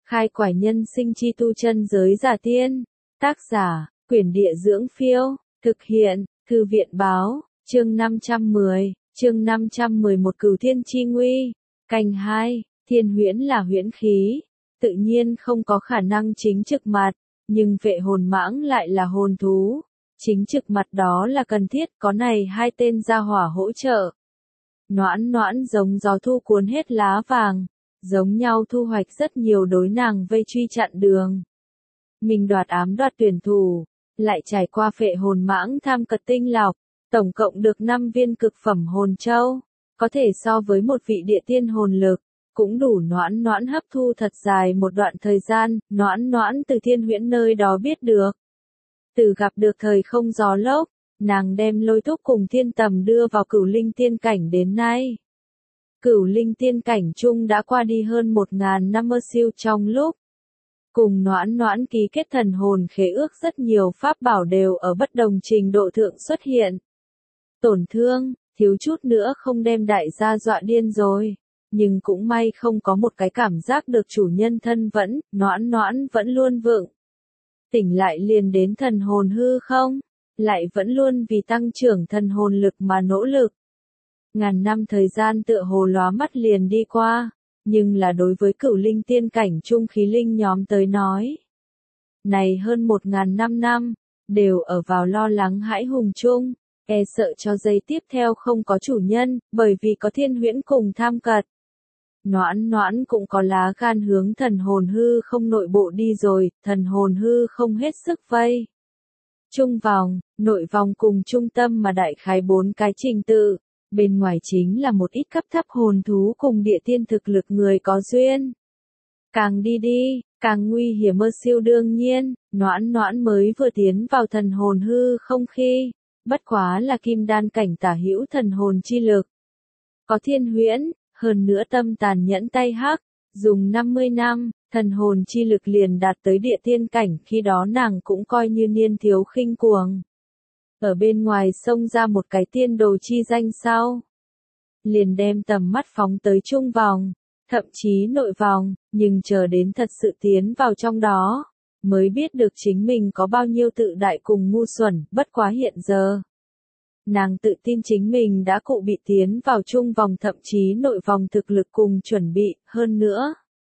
Khai quải nhân sinh chi tu chân giới giả tiên. Tác giả, Quyển Địa Dưỡng Phiêu. Thực hiện, Thư viện Báo. Chương 510, chương 511 Cửu Thiên Chi Nguy. Canh 2, thiên huyễn là huyễn khí. Tự nhiên không có khả năng chính trực mặt, nhưng vệ hồn mãng lại là hồn thú. Chính trực mặt đó là cần thiết, có này hai tên gia hỏa hỗ trợ. Noãn noãn giống gió thu cuốn hết lá vàng, giống nhau thu hoạch rất nhiều đối nàng vây truy chặn đường. Mình đoạt ám đoạt tuyển thủ, lại trải qua phệ hồn mãng tham cật tinh lọc, tổng cộng được 5 viên cực phẩm hồn châu, có thể so với một vị địa tiên hồn lực, cũng đủ noãn noãn hấp thu thật dài một đoạn thời gian. Noãn noãn từ thiên huyễn nơi đó biết được. Từ gặp được thời không gió lốc, nàng đem lôi thúc cùng thiên tầm đưa vào cửu linh tiên cảnh đến nay. Cửu linh tiên cảnh chung đã qua đi hơn 1000 năm mơ siêu trong lúc. Cùng noãn noãn ký kết thần hồn khế ước, rất nhiều pháp bảo đều ở bất đồng trình độ thượng xuất hiện. Tổn thương, thiếu chút nữa không đem đại gia dọa điên rồi. Nhưng cũng may không có một cái cảm giác được chủ nhân thân vẫn, noãn noãn vẫn luôn vững. Tỉnh lại liền đến thần hồn hư không, lại vẫn luôn vì tăng trưởng thần hồn lực mà nỗ lực. Ngàn năm thời gian tựa hồ lóa mắt liền đi qua, nhưng là đối với cửu linh tiên cảnh trung khí linh nhóm tới nói. Này hơn 1000 năm, đều ở vào lo lắng hãi hùng chung, e sợ cho giây tiếp theo không có chủ nhân, bởi vì có thiên huyễn cùng tham cật. Noãn noãn cũng có lá gan hướng thần hồn hư không nội bộ đi rồi, thần hồn hư không hết sức vây. Trung vòng, nội vòng cùng trung tâm mà đại khái 4 cái trình tự, bên ngoài chính là một ít cấp thấp hồn thú cùng địa tiên thực lực người có duyên. Càng đi, càng nguy hiểm mơ siêu đương nhiên, noãn noãn mới vừa tiến vào thần hồn hư không khi, bất quá là kim đan cảnh tả hữu thần hồn chi lực. Có thiên huyễn, hơn nữa tâm tàn nhẫn tay hắc, dùng 50 năm, thần hồn chi lực liền đạt tới địa tiên cảnh, khi đó nàng cũng coi như niên thiếu khinh cuồng. Ở bên ngoài xông ra một cái tiên đồ chi danh sau, liền đem tầm mắt phóng tới trung vòng, thậm chí nội vòng, nhưng chờ đến thật sự tiến vào trong đó, mới biết được chính mình có bao nhiêu tự đại cùng ngu xuẩn. Bất quá hiện giờ, nàng tự tin chính mình đã cụ bị tiến vào trung vòng thậm chí nội vòng thực lực cùng chuẩn bị. Hơn nữa,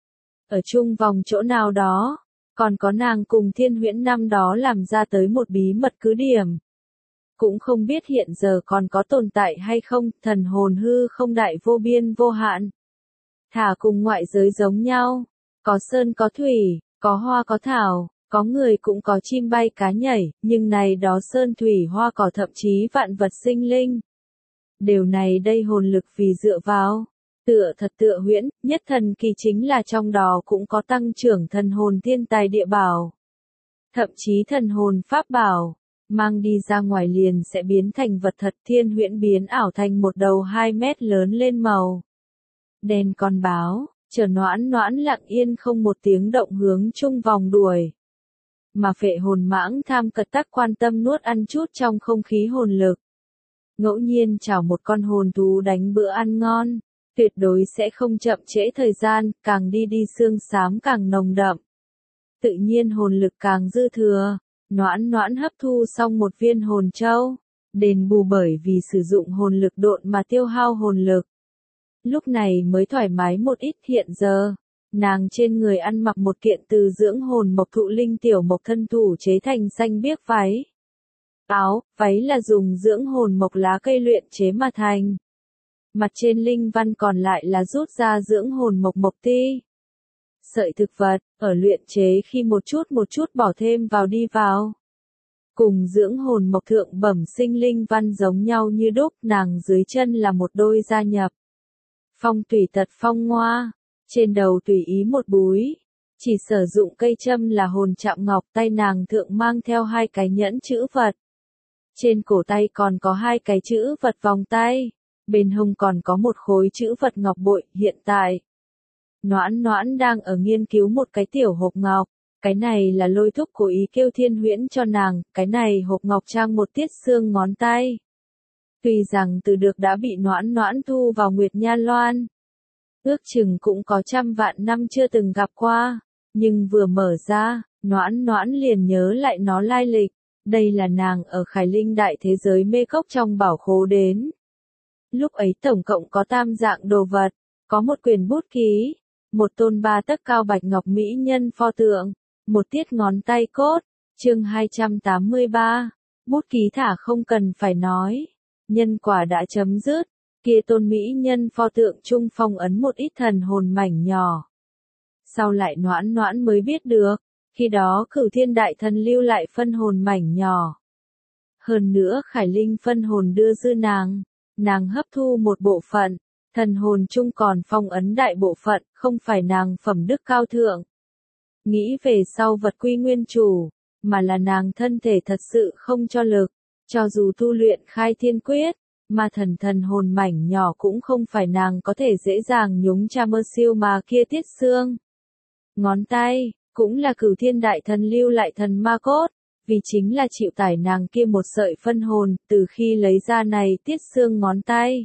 ở trung vòng chỗ nào đó, còn có nàng cùng thiên huyễn năm đó làm ra tới một bí mật cứ điểm. Cũng không biết hiện giờ còn có tồn tại hay không. Thần hồn hư không đại vô biên vô hạn, thả cùng ngoại giới giống nhau, có sơn có thủy, có hoa có thảo, có người cũng có chim bay cá nhảy, nhưng này đó sơn thủy hoa cỏ thậm chí vạn vật sinh linh. Điều này đây hồn lực vì dựa vào, tựa thật tựa huyễn, nhất thần kỳ chính là trong đó cũng có tăng trưởng thần hồn thiên tài địa bảo. Thậm chí thần hồn pháp bảo, mang đi ra ngoài liền sẽ biến thành vật thật. Thiên huyễn biến ảo thành một đầu 2 mét lớn lên màu đen con báo, chờ noãn noãn lặng yên không một tiếng động hướng trung vòng đuổi. Mà phệ hồn mãng tham cật tắc quan tâm nuốt ăn chút trong không khí hồn lực. Ngẫu nhiên chảo một con hồn thú đánh bữa ăn ngon, tuyệt đối sẽ không chậm trễ thời gian, càng đi xương xám càng nồng đậm. Tự nhiên hồn lực càng dư thừa, noãn noãn hấp thu xong một viên hồn châu, đền bù bởi vì sử dụng hồn lực độn mà tiêu hao hồn lực. Lúc này mới thoải mái một ít. Hiện giờ, nàng trên người ăn mặc một kiện từ dưỡng hồn mộc thụ linh tiểu mộc thân thủ chế thành xanh biếc váy. Váy là dùng dưỡng hồn mộc lá cây luyện chế mà thành. Mặt trên linh văn còn lại là rút ra dưỡng hồn mộc mộc ti. Sợi thực vật, ở luyện chế khi một chút bỏ thêm vào đi vào. Cùng dưỡng hồn mộc thượng bẩm sinh linh văn giống nhau như đúc. Nàng dưới chân là một đôi gia nhập phong tùy tật phong ngoa, trên đầu tùy ý một búi, chỉ sử dụng cây châm là hồn chạm ngọc. Tay nàng thượng mang theo 2 cái nhẫn chữ vật, trên cổ tay còn có 2 cái chữ vật vòng tay, bên hông còn có một khối chữ vật ngọc bội. Hiện tại, noãn noãn đang ở nghiên cứu một cái tiểu hộp ngọc, cái này là lôi thúc cố ý kêu thiên huyễn cho nàng. Cái này hộp ngọc trang một tiết xương ngón tay. Tuy rằng từ được đã bị noãn noãn thu vào Nguyệt Nha Loan, ước chừng cũng có trăm vạn năm chưa từng gặp qua, Nhưng vừa mở ra, Noãn Noãn liền nhớ lại nó lai lịch. Đây là nàng ở Khải Linh đại thế giới mê cốc trong bảo khố đến. Lúc ấy tổng cộng có tam dạng đồ vật, có một quyển bút ký, một tôn 3 tấc cao bạch ngọc mỹ nhân pho tượng, một tiết ngón tay cốt, chương 283, bút ký thả không cần phải nói, nhân quả đã chấm dứt, kia tôn mỹ nhân pho tượng trung phong ấn một ít thần hồn mảnh nhỏ. Sau lại Noãn Noãn mới biết được, khi đó Cửu Thiên Đại Thần lưu lại phân hồn mảnh nhỏ. Hơn nữa Khải Linh phân hồn đưa dư nàng hấp thu một bộ phận, thần hồn chung còn phong ấn đại bộ phận, không phải nàng phẩm đức cao thượng. Nghĩ về sau vật quy nguyên chủ, mà là nàng thân thể thật sự không cho lực, cho dù tu luyện khai thiên quyết, mà thần hồn mảnh nhỏ cũng không phải nàng có thể dễ dàng nhúng cha mơ siêu mà kia tiết xương. Ngón tay, cũng là Cửu Thiên Đại Thần lưu lại thần ma cốt, vì chính là chịu tải nàng kia một sợi phân hồn, từ khi lấy ra này tiết xương ngón tay.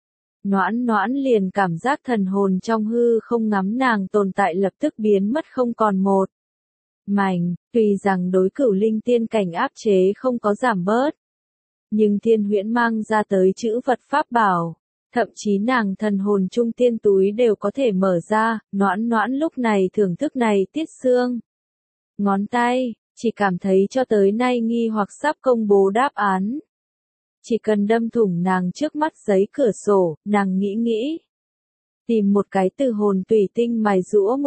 Noãn Noãn liền cảm giác thần hồn trong hư không ngắm nàng tồn tại lập tức biến mất không còn một mảnh, tuy rằng đối Cửu Linh tiên cảnh áp chế không có giảm bớt. Nhưng Thiên Huyễn mang ra tới chữ vật pháp bảo, thậm chí nàng thần hồn trung tiên túi đều có thể mở ra, Noãn Noãn lúc này thưởng thức này tiết xương. Ngón tay, chỉ cảm thấy cho tới nay nghi hoặc sắp công bố đáp án. Chỉ cần đâm thủng nàng trước mắt giấy cửa sổ, nàng nghĩ. Tìm một cái từ hồn tùy tinh mài rũa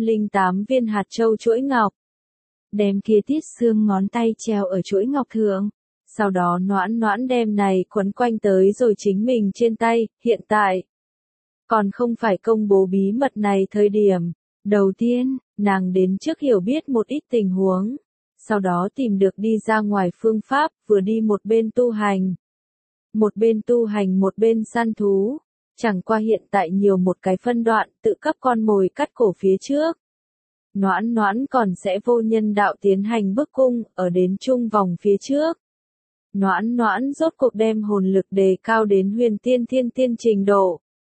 108 viên hạt châu chuỗi ngọc. Đem kia tiết xương ngón tay treo ở chuỗi ngọc thượng. Sau đó Noãn Noãn đem này quấn quanh tới rồi chính mình trên tay, hiện tại. Còn không phải công bố bí mật này thời điểm. Đầu tiên, nàng đến trước hiểu biết một ít tình huống. Sau đó tìm được đi ra ngoài phương pháp, vừa đi một bên tu hành. Một bên tu hành một bên săn thú. Chẳng qua hiện tại nhiều một cái phân đoạn, tự cấp con mồi cắt cổ phía trước. Noãn Noãn còn sẽ vô nhân đạo tiến hành bước cung, ở đến trung vòng phía trước. Noãn Noãn rốt cuộc đem hồn lực đề cao đến huyền tiên thiên tiên trình độ.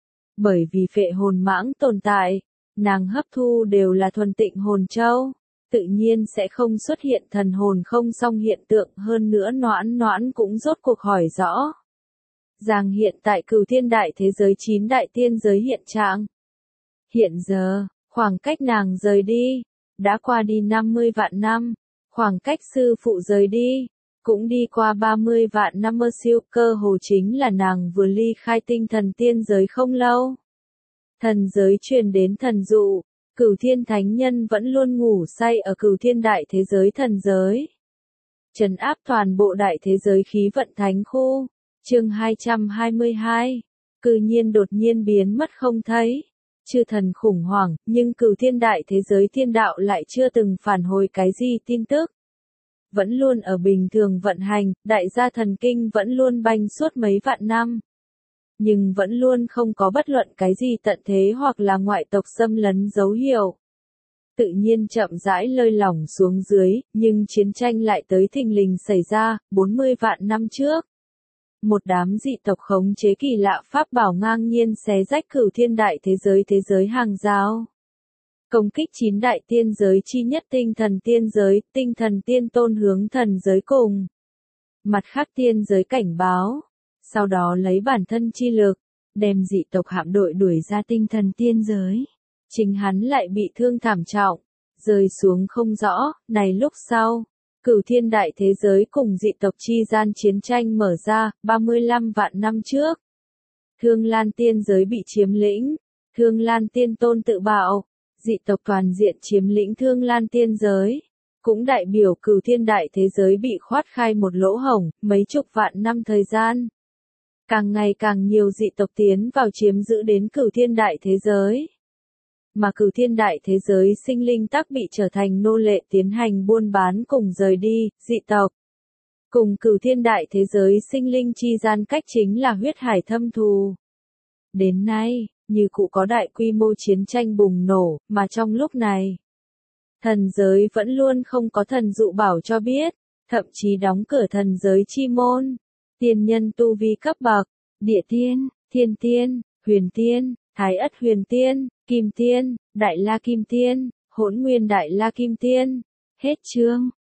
Bởi vì phệ hồn mãng tồn tại, nàng hấp thu đều là thuần tịnh hồn châu, tự nhiên sẽ không xuất hiện thần hồn không song hiện tượng, hơn nữa Noãn Noãn cũng rốt cuộc hỏi rõ. Rằng hiện tại Cửu Thiên Đại thế giới 9 đại tiên giới hiện trạng. Hiện giờ, khoảng cách nàng rời đi, đã qua đi 50 vạn năm, khoảng cách sư phụ rời đi, cũng đi qua 30 vạn năm mơ siêu, cơ hồ chính là nàng vừa ly khai tinh thần tiên giới không lâu. Thần giới truyền đến thần dụ, Cửu Thiên Thánh Nhân vẫn luôn ngủ say ở Cửu Thiên Đại thế giới thần giới. Trấn áp toàn bộ đại thế giới khí vận thánh khu, chương 222, cư nhiên đột nhiên biến mất không thấy. Chư thần khủng hoảng, nhưng Cửu Thiên Đại thế giới thiên đạo lại chưa từng phản hồi cái gì tin tức. Vẫn luôn ở bình thường vận hành, đại gia thần kinh vẫn luôn banh suốt mấy vạn năm. Nhưng vẫn luôn không có bất luận cái gì tận thế hoặc là ngoại tộc xâm lấn dấu hiệu. Tự nhiên chậm rãi lơi lỏng xuống dưới, nhưng chiến tranh lại tới thình lình xảy ra, 40 vạn năm trước. Một đám dị tộc khống chế kỳ lạ pháp bảo ngang nhiên xé rách Cửu Thiên Đại thế giới hàng rào. Công kích 9 đại tiên giới chi nhất tinh thần tiên tôn hướng thần giới cùng. Mặt khác tiên giới cảnh báo, sau đó lấy bản thân chi lực, đem dị tộc hạm đội đuổi ra tinh thần tiên giới. Chính hắn lại bị thương thảm trọng, rơi xuống không rõ, này lúc sau. Cửu Thiên Đại thế giới cùng dị tộc chi gian chiến tranh mở ra, 35 vạn năm trước. Thương Lan tiên giới bị chiếm lĩnh, Thương Lan tiên tôn tự bạo, dị tộc toàn diện chiếm lĩnh Thương Lan tiên giới. Cũng đại biểu Cửu Thiên Đại thế giới bị khoát khai một lỗ hổng, mấy chục vạn năm thời gian. Càng ngày càng nhiều dị tộc tiến vào chiếm giữ đến Cửu Thiên Đại thế giới. Mà Cửu Thiên Đại thế giới sinh linh tắc bị trở thành nô lệ tiến hành buôn bán cùng rời đi, dị tộc. Cùng Cửu Thiên Đại thế giới sinh linh chi gian cách chính là huyết hải thâm thù. Đến nay, như cụ có đại quy mô chiến tranh bùng nổ, mà trong lúc này, thần giới vẫn luôn không có thần dụ bảo cho biết, thậm chí đóng cửa thần giới chi môn. Tiên nhân tu vi cấp bậc, địa tiên, thiên tiên, huyền tiên, thái ất huyền tiên, kim tiên, đại la kim tiên, Hỗn Nguyên Đại La Kim Tiên. Hết chương.